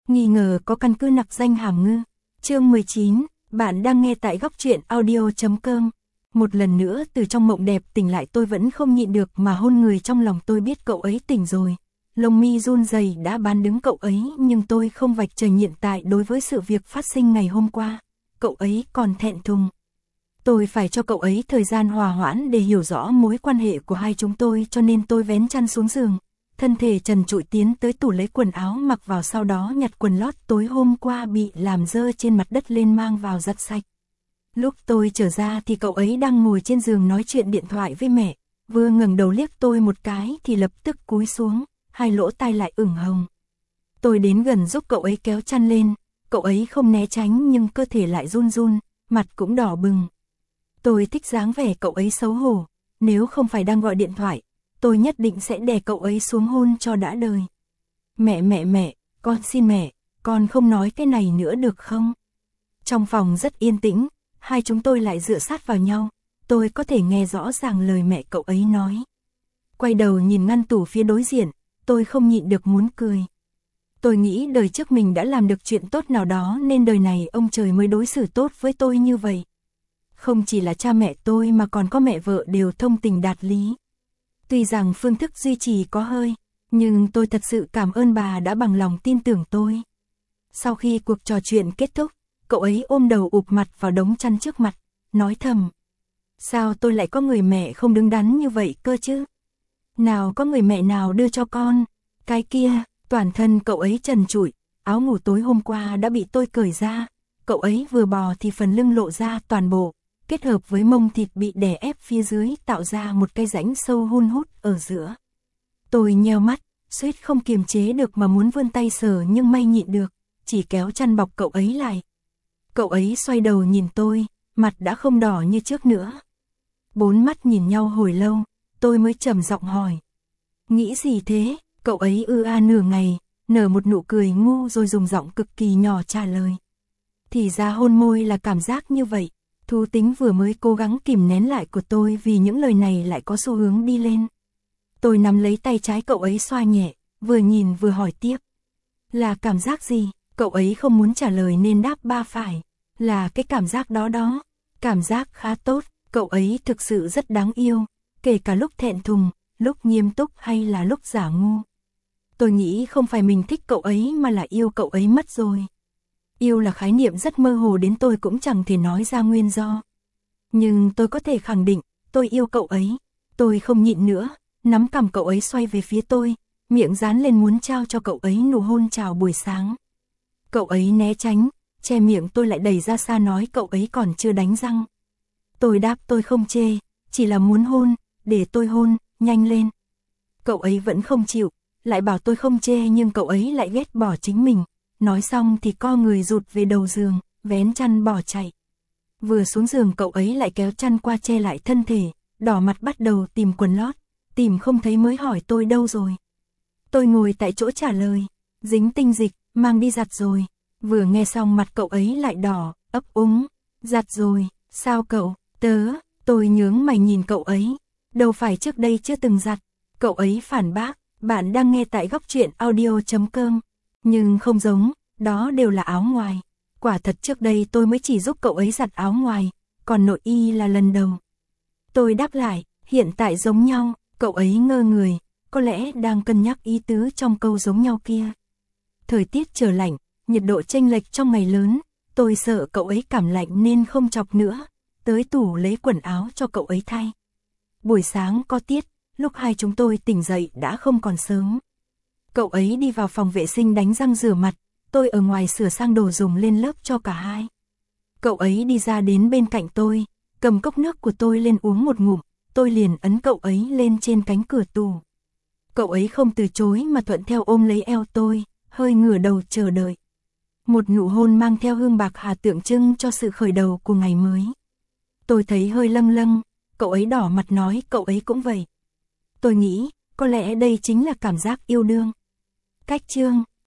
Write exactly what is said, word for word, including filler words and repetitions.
Nghi ngờ có căn cứ nặc danh hàm ngư. Chương mười chín, bạn đang nghe tại góc truyện audio chấm com. Một lần nữa từ trong mộng đẹp tỉnh lại, tôi vẫn không nhịn được mà hôn người trong lòng. Tôi biết cậu ấy tỉnh rồi. Lông mi run rẩy đã bán đứng cậu ấy, nhưng tôi không vạch trần hiện tại đối với sự việc phát sinh ngày hôm qua. Cậu ấy còn thẹn thùng. Tôi phải cho cậu ấy thời gian hòa hoãn để hiểu rõ mối quan hệ của hai chúng tôi, cho nên tôi vén chăn xuống giường. Thân thể trần trụi tiến tới tủ lấy quần áo mặc vào, sau đó nhặt quần lót tối hôm qua bị làm rơi trên mặt đất lên mang vào giặt sạch. Lúc tôi trở ra thì cậu ấy đang ngồi trên giường nói chuyện điện thoại với mẹ. Vừa ngẩng đầu liếc tôi một cái thì lập tức cúi xuống, hai lỗ tai lại ửng hồng. Tôi đến gần giúp cậu ấy kéo chăn lên. Cậu ấy không né tránh nhưng cơ thể lại run run, mặt cũng đỏ bừng. Tôi thích dáng vẻ cậu ấy xấu hổ. Nếu không phải đang gọi điện thoại, tôi nhất định sẽ đè cậu ấy xuống hôn cho đã đời. Mẹ mẹ mẹ, con xin mẹ, con không nói cái này nữa được không? Trong phòng rất yên tĩnh, hai chúng tôi lại dựa sát vào nhau. Tôi có thể nghe rõ ràng lời mẹ cậu ấy nói. Quay đầu nhìn ngăn tủ phía đối diện, tôi không nhịn được muốn cười. Tôi nghĩ đời trước mình đã làm được chuyện tốt nào đó nên đời này ông trời mới đối xử tốt với tôi như vậy. Không chỉ là cha mẹ tôi mà còn có mẹ vợ đều thông tình đạt lý. Tuy rằng phương thức duy trì có hơi, nhưng tôi thật sự cảm ơn bà đã bằng lòng tin tưởng tôi. Sau khi cuộc trò chuyện kết thúc, cậu ấy ôm đầu ụp mặt vào đống chăn trước mặt, nói thầm. Sao tôi lại có người mẹ không đứng đắn như vậy cơ chứ? Nào có người mẹ nào đưa cho con? Cái kia, toàn thân cậu ấy trần trụi, áo ngủ tối hôm qua đã bị tôi cởi ra. Cậu ấy vừa bò thì phần lưng lộ ra toàn bộ, kết hợp với mông thịt bị đè ép phía dưới tạo ra một cái rãnh sâu hun hút ở giữa. Tôi nheo mắt, suýt không kiềm chế được mà muốn vươn tay sờ nhưng may nhịn được, chỉ kéo chăn bọc cậu ấy lại. Cậu ấy xoay đầu nhìn tôi, mặt đã không đỏ như trước nữa. Bốn mắt nhìn nhau hồi lâu, tôi mới trầm giọng hỏi. Nghĩ gì thế? Cậu ấy ư a nửa ngày, nở một nụ cười ngu rồi dùng giọng cực kỳ nhỏ trả lời. Thì ra hôn môi là cảm giác như vậy. Thú tính vừa mới cố gắng kìm nén lại của tôi vì những lời này lại có xu hướng đi lên. Tôi nắm lấy tay trái cậu ấy xoa nhẹ, vừa nhìn vừa hỏi tiếp. Là cảm giác gì? Cậu ấy không muốn trả lời nên đáp ba phải. Là cái cảm giác đó đó. Cảm giác khá tốt, cậu ấy thực sự rất đáng yêu. Kể cả lúc thẹn thùng, lúc nghiêm túc hay là lúc giả ngu. Tôi nghĩ không phải mình thích cậu ấy mà là yêu cậu ấy mất rồi. Yêu là khái niệm rất mơ hồ đến tôi cũng chẳng thể nói ra nguyên do. Nhưng tôi có thể khẳng định, tôi yêu cậu ấy. Tôi không nhịn nữa, nắm cằm cậu ấy xoay về phía tôi, miệng dán lên muốn trao cho cậu ấy nụ hôn chào buổi sáng. Cậu ấy né tránh, che miệng tôi lại đẩy ra xa nói cậu ấy còn chưa đánh răng. Tôi đáp tôi không chê, chỉ là muốn hôn, để tôi hôn, nhanh lên. Cậu ấy vẫn không chịu, lại bảo tôi không chê nhưng cậu ấy lại ghét bỏ chính mình. Nói xong thì co người rụt về đầu giường, vén chăn bỏ chạy. Vừa xuống giường cậu ấy lại kéo chăn qua che lại thân thể, đỏ mặt bắt đầu tìm quần lót, tìm không thấy mới hỏi tôi đâu rồi. Tôi ngồi tại chỗ trả lời, dính tinh dịch, mang đi giặt rồi. Vừa nghe xong mặt cậu ấy lại đỏ, ấp úng, giặt rồi, sao cậu, tớ, tôi nhướng mày nhìn cậu ấy, đâu phải trước đây chưa từng giặt. Cậu ấy phản bác, bạn đang nghe tại góc truyện audio chấm com. Nhưng không giống, đó đều là áo ngoài. Quả thật trước đây tôi mới chỉ giúp cậu ấy giặt áo ngoài, còn nội y là lần đầu. Tôi đáp lại, hiện tại giống nhau, cậu ấy ngơ người, có lẽ đang cân nhắc ý tứ trong câu giống nhau kia. Thời tiết trở lạnh, nhiệt độ chênh lệch trong ngày lớn, tôi sợ cậu ấy cảm lạnh nên không chọc nữa, tới tủ lấy quần áo cho cậu ấy thay. Buổi sáng có tiết, lúc hai chúng tôi tỉnh dậy đã không còn sớm. Cậu ấy đi vào phòng vệ sinh đánh răng rửa mặt, tôi ở ngoài sửa sang đồ dùng lên lớp cho cả hai. Cậu ấy đi ra đến bên cạnh tôi, cầm cốc nước của tôi lên uống một ngụm, tôi liền ấn cậu ấy lên trên cánh cửa tủ. Cậu ấy không từ chối mà thuận theo ôm lấy eo tôi, hơi ngửa đầu chờ đợi. Một nụ hôn mang theo hương bạc hà tượng trưng cho sự khởi đầu của ngày mới. Tôi thấy hơi lâng lâng, cậu ấy đỏ mặt nói cậu ấy cũng vậy. Tôi nghĩ, có lẽ đây chính là cảm giác yêu đương. Cách chương